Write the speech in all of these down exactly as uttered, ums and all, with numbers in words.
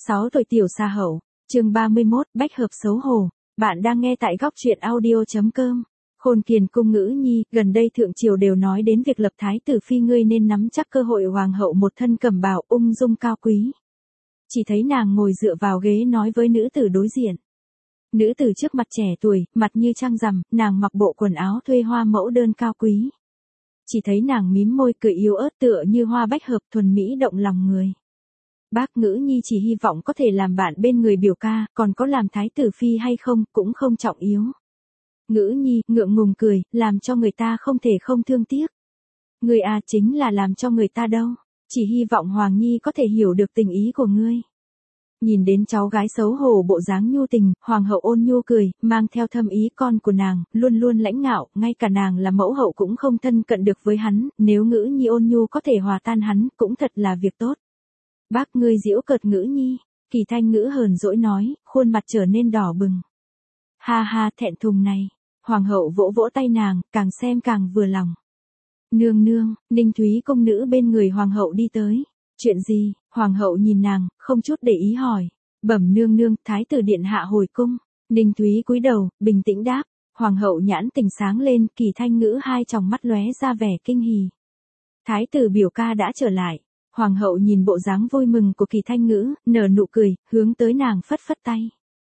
sáu tuổi tiểu xa hậu, chương ba mươi mốt, bách hợp xấu hổ. Bạn đang nghe tại góc truyện audio chấm com. Khôn Kiền cung Ngữ Nhi, gần đây thượng triều đều nói đến việc lập thái tử phi, ngươi nên nắm chắc cơ hội. Hoàng hậu một thân cẩm bào ung dung cao quý. Chỉ thấy nàng ngồi dựa vào ghế nói với nữ tử đối diện. Nữ tử trước mặt trẻ tuổi, mặt như trăng rằm, nàng mặc bộ quần áo thuê hoa mẫu đơn cao quý. Chỉ thấy nàng mím môi cười yếu ớt tựa như hoa bách hợp, thuần mỹ động lòng người. Bác Ngữ Nhi chỉ hy vọng có thể làm bạn bên người biểu ca, còn có làm thái tử phi hay không cũng không trọng yếu. Ngữ Nhi ngượng ngùng cười, làm cho người ta không thể không thương tiếc. Ngươi à, chính là làm cho người ta đâu, chỉ hy vọng Hoàng Nhi có thể hiểu được tình ý của ngươi. Nhìn đến cháu gái xấu hổ bộ dáng nhu tình, Hoàng hậu ôn nhu cười, mang theo thâm ý. Con của nàng luôn luôn lãnh ngạo, ngay cả nàng là mẫu hậu cũng không thân cận được với hắn, nếu Ngữ Nhi ôn nhu có thể hòa tan hắn, cũng thật là việc tốt. Bác ngươi giễu cợt Ngữ Nhi, Kỳ Thanh Ngữ hờn dỗi nói, khuôn mặt trở nên đỏ bừng. Ha ha, thẹn thùng này. Hoàng hậu vỗ vỗ tay nàng, càng xem càng vừa lòng. Nương nương, Ninh Thúy công nữ bên người hoàng hậu đi tới. Chuyện gì? Hoàng hậu nhìn nàng, không chút để ý hỏi. Bẩm nương nương, thái tử điện hạ hồi cung. Ninh Thúy cúi đầu, bình tĩnh đáp. Hoàng hậu nhãn tình sáng lên, Kỳ Thanh Ngữ hai tròng mắt lóe ra vẻ kinh hỉ. Thái tử biểu ca đã trở lại. Hoàng hậu nhìn bộ dáng vui mừng của Kỳ Thanh Ngữ, nở nụ cười, hướng tới nàng phất phất tay.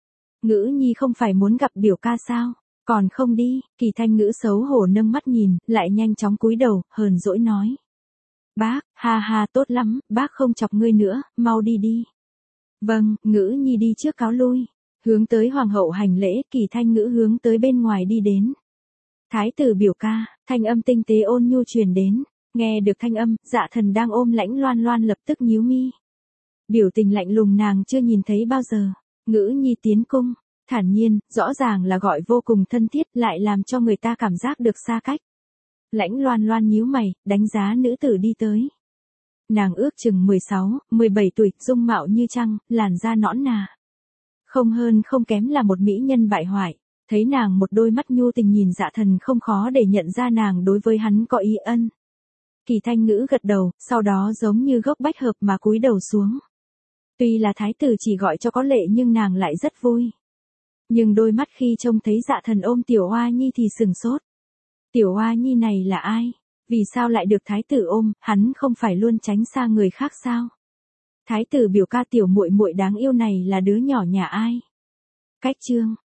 Ngữ Nhi không phải muốn gặp biểu ca sao? Còn không đi. Kỳ Thanh Ngữ xấu hổ nâng mắt nhìn, lại nhanh chóng cúi đầu, hờn dỗi nói. Bác, ha ha, tốt lắm, bác không chọc ngươi nữa, mau đi đi. Vâng, Ngữ Nhi đi trước cáo lui. Hướng tới hoàng hậu hành lễ, Kỳ Thanh Ngữ hướng tới bên ngoài đi đến. Thái tử biểu ca, thanh âm tinh tế ôn nhu truyền đến. Nghe được thanh âm, Dạ Thần đang ôm Lãnh Loan Loan lập tức nhíu mi. Biểu tình lạnh lùng nàng chưa nhìn thấy bao giờ. Ngữ Nhi tiến cung, thản nhiên, rõ ràng là gọi vô cùng thân thiết, lại làm cho người ta cảm giác được xa cách. Lãnh Loan Loan nhíu mày, đánh giá nữ tử đi tới. Nàng ước chừng mười sáu, mười bảy tuổi, dung mạo như trăng, làn da nõn nà. Không hơn không kém là một mỹ nhân bại hoại. Thấy nàng một đôi mắt nhu tình nhìn Dạ Thần không khó để nhận ra nàng đối với hắn có ý ân. Kỳ Thanh Ngữ gật đầu, sau đó giống như gốc bách hợp mà cúi đầu xuống. Tuy là thái tử chỉ gọi cho có lệ nhưng nàng lại rất vui. Nhưng đôi mắt khi trông thấy Dạ Thần ôm Tiểu Oa Nhi thì sừng sốt. Tiểu Oa Nhi này là ai? Vì sao lại được thái tử ôm, hắn không phải luôn tránh xa người khác sao? Thái tử biểu ca tiểu muội muội đáng yêu này là đứa nhỏ nhà ai? Cách chương